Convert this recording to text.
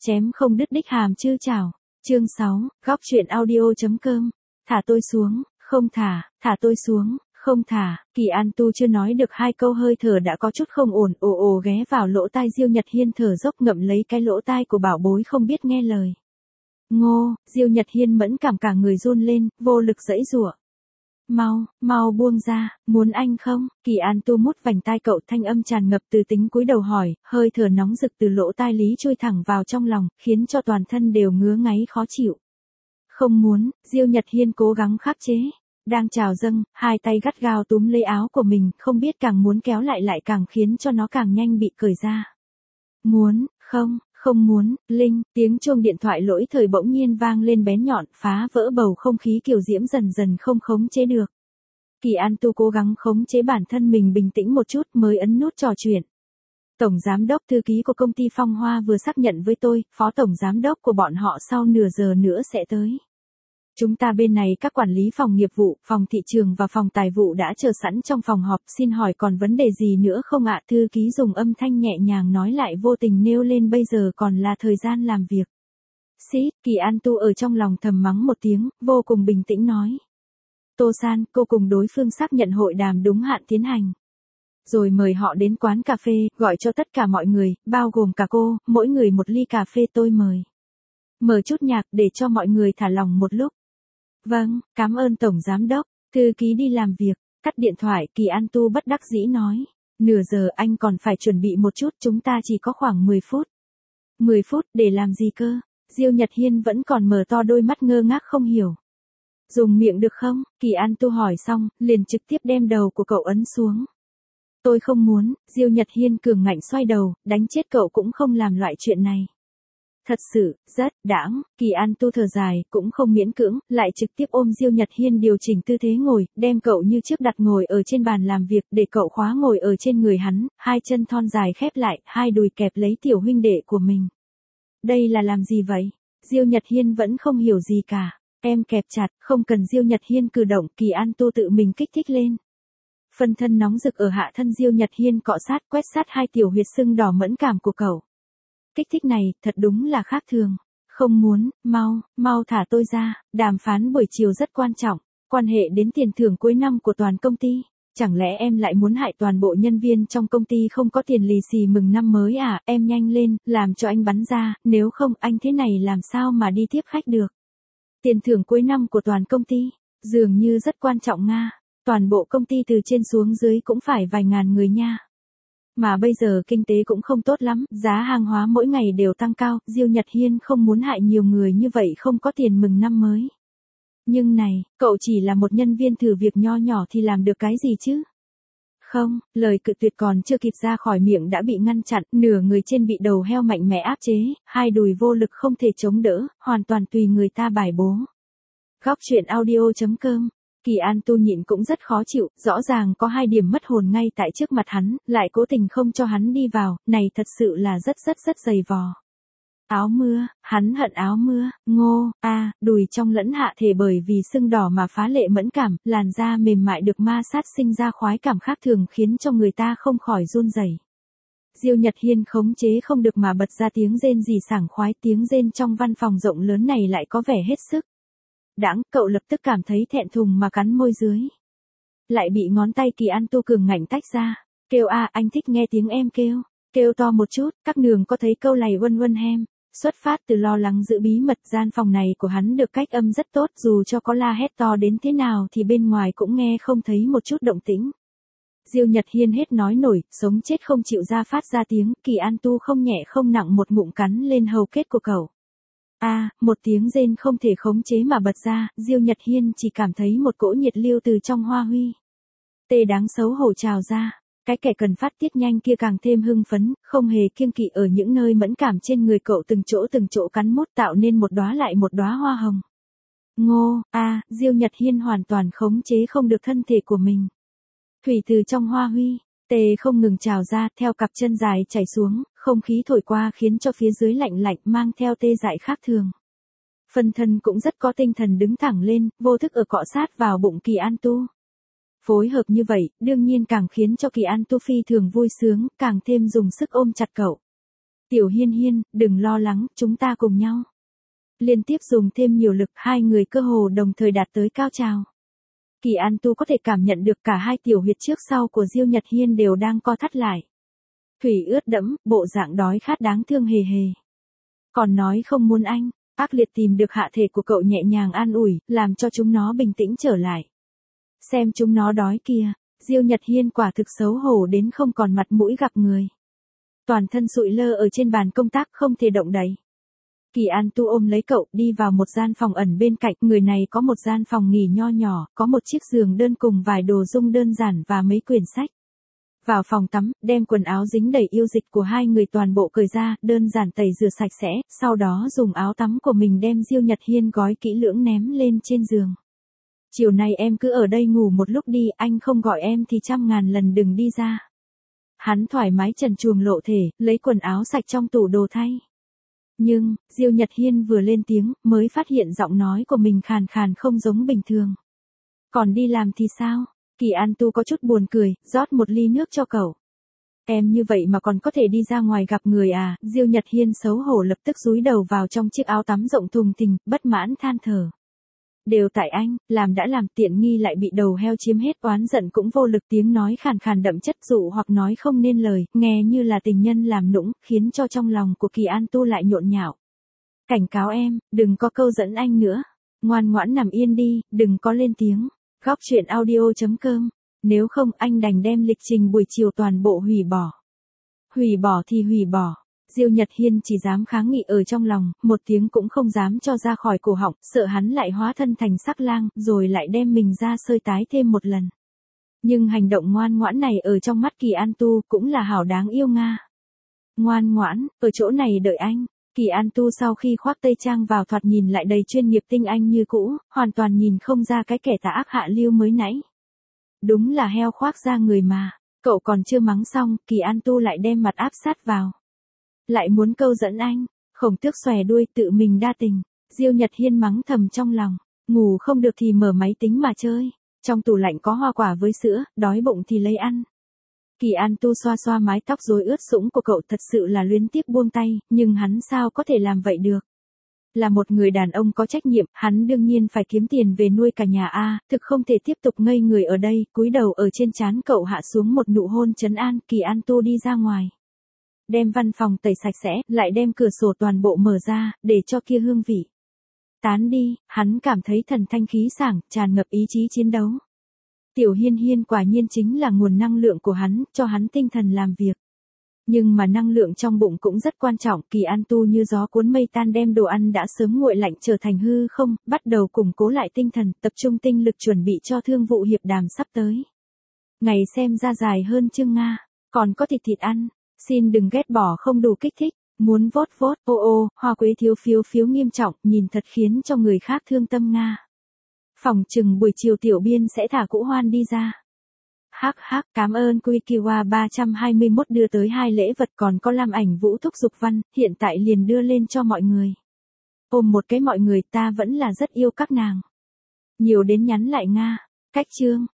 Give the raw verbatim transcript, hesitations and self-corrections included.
chém không đứt đích hàm chư chảo. Chương sáu, góc truyện audio.com. Thả tôi xuống, không thả, thả tôi xuống, không thả. Kỳ An Tu chưa nói được hai câu hơi thở đã có chút không ổn, ồ ồ ghé vào lỗ tai Diêu Nhật Hiên thở dốc ngậm lấy cái lỗ tai của bảo bối không biết nghe lời. Ngô, Diêu Nhật Hiên mẫn cảm cả người run lên, vô lực giãy giụa. Mau, mau buông ra, muốn anh không? Kỳ An Tu mút vành tai cậu, thanh âm tràn ngập từ tính cúi đầu hỏi, hơi thở nóng rực từ lỗ tai Lý chui thẳng vào trong lòng, khiến cho toàn thân đều ngứa ngáy khó chịu. Không muốn, Diêu Nhật Hiên cố gắng khắc chế. Đang trào dâng, hai tay gắt gao túm lấy áo của mình, không biết càng muốn kéo lại lại càng khiến cho nó càng nhanh bị cởi ra. Muốn, không, không muốn, Linh, tiếng chuông điện thoại lỗi thời bỗng nhiên vang lên bén nhọn, phá vỡ bầu không khí kiều diễm dần dần không khống chế được. Kỳ An Tu cố gắng khống chế bản thân mình bình tĩnh một chút mới ấn nút trò chuyện. Tổng giám đốc thư ký của công ty Phong Hoa vừa xác nhận với tôi, phó tổng giám đốc của bọn họ sau nửa giờ nữa sẽ tới. Chúng ta bên này các quản lý phòng nghiệp vụ, phòng thị trường và phòng tài vụ đã chờ sẵn trong phòng họp, xin hỏi còn vấn đề gì nữa không ạ? Thư ký dùng âm thanh nhẹ nhàng nói lại, vô tình nêu lên bây giờ còn là thời gian làm việc. Xí, Kỳ An Tu ở trong lòng thầm mắng một tiếng, vô cùng bình tĩnh nói. Tô San, cô cùng đối phương xác nhận hội đàm đúng hạn tiến hành. Rồi mời họ đến quán cà phê, gọi cho tất cả mọi người, bao gồm cả cô, mỗi người một ly cà phê tôi mời. Mở chút nhạc để cho mọi người thả lòng một lúc. Vâng, cảm ơn Tổng Giám Đốc. Thư ký đi làm việc, cắt điện thoại. Kỳ An Tu bất đắc dĩ nói. Nửa giờ anh còn phải chuẩn bị một chút, chúng ta chỉ có khoảng mười phút. mười phút để làm gì cơ? Diêu Nhật Hiên vẫn còn mở to đôi mắt ngơ ngác không hiểu. Dùng miệng được không? Kỳ An Tu hỏi xong, liền trực tiếp đem đầu của cậu ấn xuống. Tôi không muốn. Diêu Nhật Hiên cường ngạnh xoay đầu, đánh chết cậu cũng không làm loại chuyện này. Thật sự, rất, đãng. Kỳ An Tu thở dài, cũng không miễn cưỡng, lại trực tiếp ôm Diêu Nhật Hiên điều chỉnh tư thế ngồi, đem cậu như trước đặt ngồi ở trên bàn làm việc, để cậu khóa ngồi ở trên người hắn, hai chân thon dài khép lại, hai đùi kẹp lấy tiểu huynh đệ của mình. Đây là làm gì vậy? Diêu Nhật Hiên vẫn không hiểu gì cả. Em kẹp chặt, không cần Diêu Nhật Hiên cử động, Kỳ An Tu tự mình kích thích lên. Phân thân nóng rực ở hạ thân Diêu Nhật Hiên cọ sát, quét sát hai tiểu huyệt sưng đỏ mẫn cảm của cậu. Kích thích này, thật đúng là khác thường. Không muốn, mau, mau thả tôi ra, đàm phán buổi chiều rất quan trọng, quan hệ đến tiền thưởng cuối năm của toàn công ty. Chẳng lẽ em lại muốn hại toàn bộ nhân viên trong công ty không có tiền lì xì mừng năm mới à? Em nhanh lên, làm cho anh bắn ra, nếu không anh thế này làm sao mà đi tiếp khách được. Tiền thưởng cuối năm của toàn công ty, dường như rất quan trọng nga. Toàn bộ công ty từ trên xuống dưới cũng phải vài ngàn người nha. Mà bây giờ kinh tế cũng không tốt lắm, giá hàng hóa mỗi ngày đều tăng cao, Diêu Nhật Hiên không muốn hại nhiều người như vậy không có tiền mừng năm mới. Nhưng này, cậu chỉ là một nhân viên thử việc nho nhỏ thì làm được cái gì chứ? Không, lời cự tuyệt còn chưa kịp ra khỏi miệng đã bị ngăn chặn, nửa người trên bị đầu heo mạnh mẽ áp chế, hai đùi vô lực không thể chống đỡ, hoàn toàn tùy người ta bài bố. Góc truyện audio.com. Kỳ An Tu nhịn cũng rất khó chịu, rõ ràng có hai điểm mất hồn ngay tại trước mặt hắn, lại cố tình không cho hắn đi vào, này thật sự là rất rất rất dày vò. Áo mưa, hắn hận áo mưa, ngô, a, à, đùi trong lẫn hạ thể bởi vì sưng đỏ mà phá lệ mẫn cảm, làn da mềm mại được ma sát sinh ra khoái cảm khác thường khiến cho người ta không khỏi run rẩy. Diêu Nhật Hiên khống chế không được mà bật ra tiếng rên rỉ sảng khoái, tiếng rên trong văn phòng rộng lớn này lại có vẻ hết sức. Đãng, cậu lập tức cảm thấy thẹn thùng mà cắn môi dưới. Lại bị ngón tay Kỳ An Tu cường ngạnh tách ra. Kêu a, à, anh thích nghe tiếng em kêu. Kêu to một chút, các nương có thấy câu này Vân Vân hem. Xuất phát từ lo lắng giữ bí mật, gian phòng này của hắn được cách âm rất tốt, dù cho có la hét to đến thế nào thì bên ngoài cũng nghe không thấy một chút động tĩnh. Diêu Nhật Hiên hết nói nổi, sống chết không chịu ra phát ra tiếng, Kỳ An Tu không nhẹ không nặng một ngụm cắn lên hầu kết của cậu. A, à, một tiếng rên không thể khống chế mà bật ra, Diêu Nhật Hiên chỉ cảm thấy một cỗ nhiệt lưu từ trong hoa huy. Tê đáng xấu hổ trào ra, cái kẻ cần phát tiết nhanh kia càng thêm hưng phấn, không hề kiêng kỵ ở những nơi mẫn cảm trên người cậu từng chỗ từng chỗ cắn mút tạo nên một đóa lại một đóa hoa hồng. Ngô, a, à, Diêu Nhật Hiên hoàn toàn khống chế không được thân thể của mình. Thủy từ trong hoa huy, tê không ngừng trào ra, theo cặp chân dài chảy xuống, không khí thổi qua khiến cho phía dưới lạnh lạnh mang theo tê dại khác thường. Phần thân cũng rất có tinh thần đứng thẳng lên, vô thức ở cọ sát vào bụng Kỳ An Tu. Phối hợp như vậy, đương nhiên càng khiến cho Kỳ An Tu phi thường vui sướng, càng thêm dùng sức ôm chặt cậu. Tiểu Hiên Hiên, đừng lo lắng, chúng ta cùng nhau. Liên tiếp dùng thêm nhiều lực, hai người cơ hồ đồng thời đạt tới cao trào. Kỳ An Tu có thể cảm nhận được cả hai tiểu huyệt trước sau của Diêu Nhật Hiên đều đang co thắt lại. Thủy ướt đẫm, bộ dạng đói khát đáng thương hề hề. Còn nói không muốn anh, ác liệt tìm được hạ thể của cậu nhẹ nhàng an ủi, làm cho chúng nó bình tĩnh trở lại. Xem chúng nó đói kìa, Diêu Nhật Hiên quả thực xấu hổ đến không còn mặt mũi gặp người. Toàn thân sụi lơ ở trên bàn công tác không thể động đậy. Kỳ An Tu ôm lấy cậu đi vào một gian phòng ẩn bên cạnh, người này có một gian phòng nghỉ nho nhỏ, có một chiếc giường đơn cùng vài đồ dung đơn giản và mấy quyển sách. Vào phòng tắm, đem quần áo dính đầy yêu dịch của hai người toàn bộ cởi ra, đơn giản tẩy rửa sạch sẽ, sau đó dùng áo tắm của mình đem Diêu Nhật Hiên gói kỹ lưỡng ném lên trên giường. Chiều nay em cứ ở đây ngủ một lúc đi, anh không gọi em thì trăm ngàn lần đừng đi ra. Hắn thoải mái trần truồng lộ thể, lấy quần áo sạch trong tủ đồ thay. Nhưng, Diêu Nhật Hiên vừa lên tiếng, mới phát hiện giọng nói của mình khàn khàn không giống bình thường. Còn đi làm thì sao? Kỳ An Tu có chút buồn cười, rót một ly nước cho cậu. Em như vậy mà còn có thể đi ra ngoài gặp người à? Diêu Nhật Hiên xấu hổ lập tức dúi đầu vào trong chiếc áo tắm rộng thùng thình, bất mãn than thở. Đều tại anh, làm đã làm tiện nghi lại bị đầu heo chiếm hết, oán giận cũng vô lực, tiếng nói khàn khàn đậm chất dụ hoặc nói không nên lời, nghe như là tình nhân làm nũng, khiến cho trong lòng của Kỳ An Tu lại nhộn nhạo. Cảnh cáo em, đừng có câu dẫn anh nữa. Ngoan ngoãn nằm yên đi, đừng có lên tiếng. Góc truyện audio chấm com. Nếu không anh đành đem lịch trình buổi chiều toàn bộ hủy bỏ. Hủy bỏ thì hủy bỏ. Diêu Nhật Hiên chỉ dám kháng nghị ở trong lòng, một tiếng cũng không dám cho ra khỏi cổ họng, sợ hắn lại hóa thân thành sắc lang, rồi lại đem mình ra sơi tái thêm một lần. Nhưng hành động ngoan ngoãn này ở trong mắt Kỳ An Tu cũng là hảo đáng yêu nga. Ngoan ngoãn, ở chỗ này đợi anh. Kỳ An Tu sau khi khoác tây trang vào thoạt nhìn lại đầy chuyên nghiệp tinh anh như cũ, hoàn toàn nhìn không ra cái kẻ tà ác hạ lưu mới nãy. Đúng là heo khoác da người mà, cậu còn chưa mắng xong, Kỳ An Tu lại đem mặt áp sát vào. Lại muốn câu dẫn anh, Khổng Tước xòe đuôi tự mình đa tình. Diêu Nhật Hiên mắng thầm trong lòng, ngủ không được thì mở máy tính mà chơi, trong tủ lạnh có hoa quả với sữa, đói bụng thì lấy ăn. Kỳ An Tu xoa xoa mái tóc rối ướt sũng của cậu, thật sự là luyến tiếc buông tay, nhưng hắn sao có thể làm vậy được. Là một người đàn ông có trách nhiệm, hắn đương nhiên phải kiếm tiền về nuôi cả nhà a, thực không thể tiếp tục ngây người ở đây, cúi đầu ở trên trán cậu hạ xuống một nụ hôn trấn an. Kỳ An Tu đi ra ngoài. Đem văn phòng tẩy sạch sẽ, lại đem cửa sổ toàn bộ mở ra, để cho kia hương vị tán đi, hắn cảm thấy thần thanh khí sảng, tràn ngập ý chí chiến đấu. Tiểu Hiên Hiên quả nhiên chính là nguồn năng lượng của hắn, cho hắn tinh thần làm việc. Nhưng mà năng lượng trong bụng cũng rất quan trọng, Kỳ An Tu như gió cuốn mây tan, đem đồ ăn đã sớm nguội lạnh trở thành hư không, bắt đầu củng cố lại tinh thần, tập trung tinh lực chuẩn bị cho thương vụ hiệp đàm sắp tới. Ngày xem ra dài hơn chương Nga, còn có thịt thịt ăn, xin đừng ghét bỏ không đủ kích thích, muốn vốt vốt, ô ô, hoa quế thiếu phiếu phiếu nghiêm trọng, nhìn thật khiến cho người khác thương tâm Nga. Phòng chừng buổi chiều tiểu biên sẽ thả Cũ Hoan đi ra. Hắc hắc, cảm ơn Quikiwa ba trăm hai mươi mốt đưa tới hai lễ vật, còn có làm ảnh Vũ Thúc Dục Văn, hiện tại liền đưa lên cho mọi người. Ôm một cái mọi người, ta vẫn là rất yêu các nàng. Nhiều đến nhắn lại Nga. Cách chương.